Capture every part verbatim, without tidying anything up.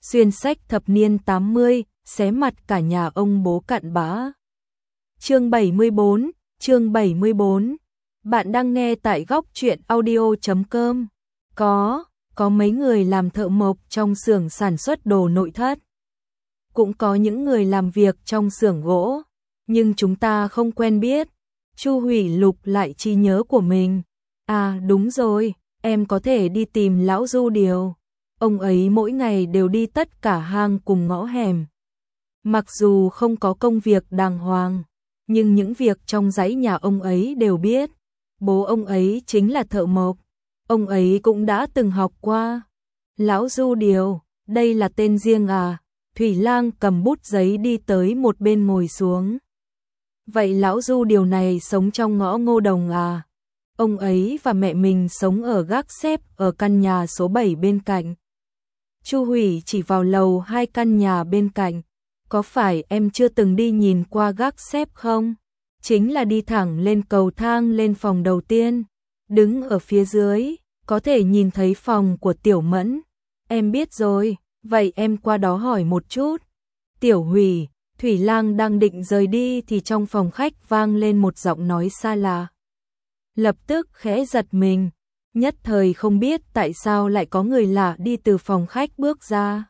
xuyên sách thập niên tám mươi, xé mặt cả nhà ông bố cặn bã. Chương bảy mươi bốn, chương bảy mươi bốn. Bạn đang nghe tại góc truyện audio chấm com. Có, có mấy người làm thợ mộc trong xưởng sản xuất đồ nội thất. Cũng có những người làm việc trong xưởng gỗ, nhưng chúng ta không quen biết. Chu Hủy lục lại trí nhớ của mình. À đúng rồi, em có thể đi tìm lão Du Điều. Ông ấy mỗi ngày đều đi tất cả hang cùng ngõ hẻm. Mặc dù không có công việc đàng hoàng, nhưng những việc trong dãy nhà ông ấy đều biết. Bố ông ấy chính là thợ mộc. Ông ấy cũng đã từng học qua. Lão Du Điều, đây là tên riêng à? Thủy Lang cầm bút giấy đi tới một bên ngồi xuống. Vậy lão Du Điều này sống trong ngõ Ngô Đồng à? Ông ấy và mẹ mình sống ở gác xép ở căn nhà số bảy bên cạnh. Chu Hủy chỉ vào lầu hai căn nhà bên cạnh. Có phải em chưa từng đi nhìn qua gác xép không? Chính là đi thẳng lên cầu thang lên phòng đầu tiên. Đứng ở phía dưới, có thể nhìn thấy phòng của Tiểu Mẫn. Em biết rồi, vậy em qua đó hỏi một chút. Tiểu Hủy, Thủy Lang đang định rời đi thì trong phòng khách vang lên một giọng nói xa lạ. Lập tức khẽ giật mình, nhất thời không biết tại sao lại có người lạ đi từ phòng khách bước ra.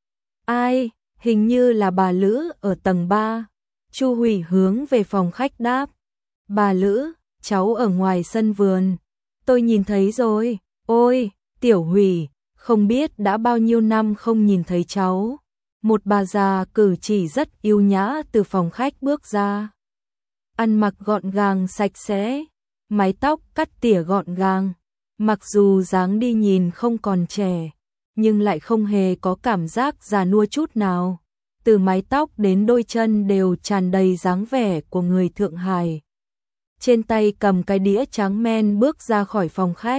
Ai? Hình như là bà Lữ ở tầng ba. Chu Hủy hướng về phòng khách đáp. Bà Lữ, cháu ở ngoài sân vườn. Tôi nhìn thấy rồi. Ôi, Tiểu Hủy, không biết đã bao nhiêu năm không nhìn thấy cháu. Một bà già cử chỉ rất yêu nhã từ phòng khách bước ra. Ăn mặc gọn gàng sạch sẽ, mái tóc cắt tỉa gọn gàng. Mặc dù dáng đi nhìn không còn trẻ, nhưng lại không hề có cảm giác già nua chút nào. Từ mái tóc đến đôi chân đều tràn đầy dáng vẻ của người Thượng Hải. Trên tay cầm cái đĩa tráng men bước ra khỏi phòng khách.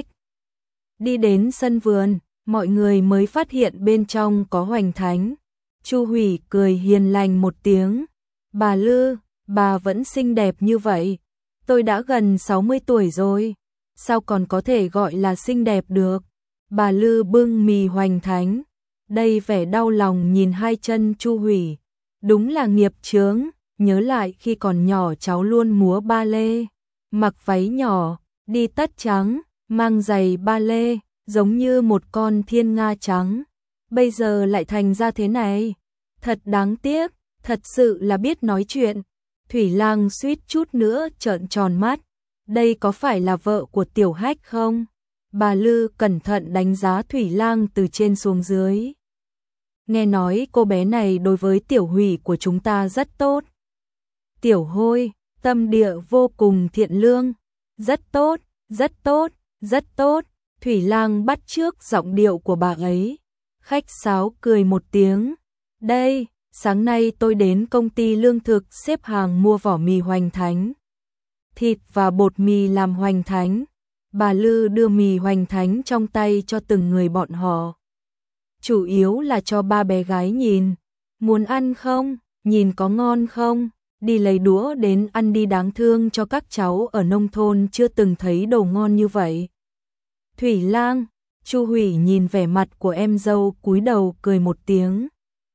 Đi đến sân vườn, mọi người mới phát hiện bên trong có Hoành Thánh. Chu Hủy cười hiền lành một tiếng. Bà Lư, bà vẫn xinh đẹp như vậy. Tôi đã gần sáu mươi tuổi rồi. Sao còn có thể gọi là xinh đẹp được? Bà Lư bưng mì Hoành Thánh. Đây vẻ đau lòng nhìn hai chân Chu Hủy. Đúng là nghiệp chướng. Nhớ lại khi còn nhỏ cháu luôn múa ba lê. Mặc váy nhỏ, đi tất trắng, mang giày ba lê, giống như một con thiên nga trắng. Bây giờ lại thành ra thế này. Thật đáng tiếc, thật sự là biết nói chuyện. Thủy Lang suýt chút nữa trợn tròn mắt. Đây có phải là vợ của Tiểu Hách không? Bà Lư cẩn thận đánh giá Thủy Lang từ trên xuống dưới. Nghe nói cô bé này đối với Tiểu Hủy của chúng ta rất tốt. Tiểu Hôi, tâm địa vô cùng thiện lương. Rất tốt, rất tốt, rất tốt. Thủy Lang bắt chước giọng điệu của bà ấy. Khách sáo cười một tiếng. Đây, sáng nay tôi đến công ty lương thực xếp hàng mua vỏ mì Hoành Thánh. Thịt và bột mì làm Hoành Thánh. Bà Lư đưa mì Hoành Thánh trong tay cho từng người bọn họ. Chủ yếu là cho ba bé gái nhìn. Muốn ăn không? Nhìn có ngon không? Đi lấy đũa đến ăn đi, đáng thương cho các cháu ở nông thôn chưa từng thấy đồ ngon như vậy. Thủy Lang, Chu Hủy nhìn vẻ mặt của em dâu cúi đầu cười một tiếng.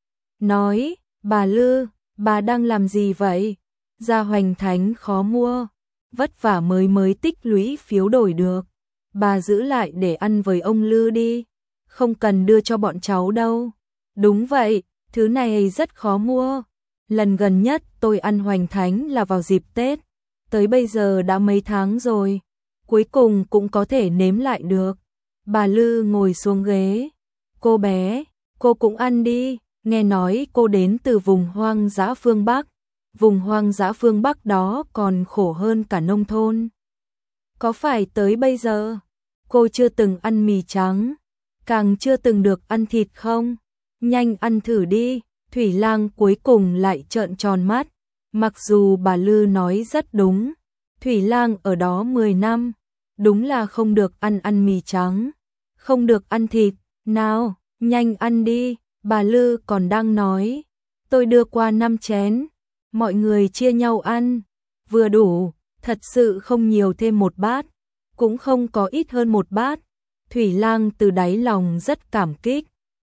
Nói, bà Lư, bà đang làm gì vậy? Ra Hoành Thánh khó mua. Vất vả mới mới tích lũy phiếu đổi được. Bà giữ lại để ăn với ông Lư đi. Không cần đưa cho bọn cháu đâu. Đúng vậy, thứ này rất khó mua. Lần gần nhất tôi ăn Hoành Thánh là vào dịp Tết. Tới bây giờ đã mấy tháng rồi. Cuối cùng cũng có thể nếm lại được. Bà Lư ngồi xuống ghế. Cô bé, cô cũng ăn đi. Nghe nói cô đến từ vùng hoang dã phương Bắc. Vùng hoang dã phương Bắc đó còn khổ hơn cả nông thôn. Có phải tới bây giờ cô chưa từng ăn mì trắng, càng chưa từng được ăn thịt không? Nhanh ăn thử đi. Thủy Lang cuối cùng lại trợn tròn mắt. Mặc dù bà Lư nói rất đúng, Thủy Lang ở đó mười năm, đúng là không được ăn ăn mì trắng, không được ăn thịt. Nào, nhanh ăn đi. Bà Lư còn đang nói. Tôi đưa qua năm chén. Mọi người chia nhau ăn. Vừa đủ, thật sự không nhiều, thêm một bát. Cũng không có ít hơn một bát. Thủy Lang từ đáy lòng rất cảm kích.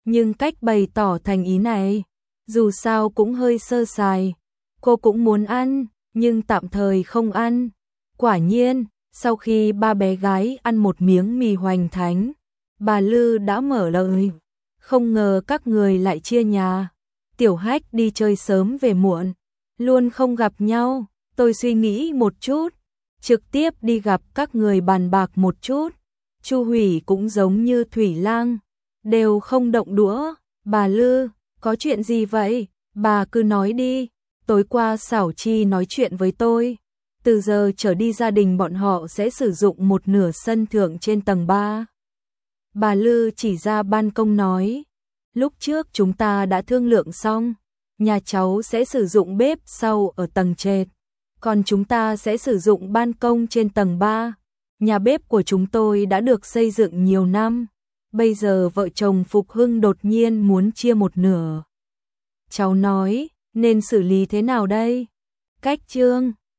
nhưng cách bày tỏ thành ý này, dù sao cũng hơi sơ sài. Cô cũng muốn ăn, nhưng tạm thời không ăn. Quả nhiên, sau khi ba bé gái ăn một miếng mì hoành thánh, bà Lư đã mở lời. Không ngờ các người lại chia nhà. Tiểu Hách đi chơi sớm về muộn, luôn không gặp nhau. Tôi suy nghĩ một chút, trực tiếp đi gặp các người bàn bạc một chút. Chu Hủy cũng giống như Thủy Lang, đều không động đũa. Bà Lư, có chuyện gì vậy? Bà cứ nói đi. Tối qua Xảo Chi nói chuyện với tôi. Từ giờ trở đi gia đình bọn họ sẽ sử dụng một nửa sân thượng trên tầng ba. Bà Lư chỉ ra ban công nói. Lúc trước chúng ta đã thương lượng xong. Nhà cháu sẽ sử dụng bếp sau ở tầng trệt. Còn chúng ta sẽ sử dụng ban công trên tầng ba. Nhà bếp của chúng tôi đã được xây dựng nhiều năm. Bây giờ vợ chồng Phục Hưng đột nhiên muốn chia một nửa. Cháu nói, nên xử lý thế nào đây? Cách Trương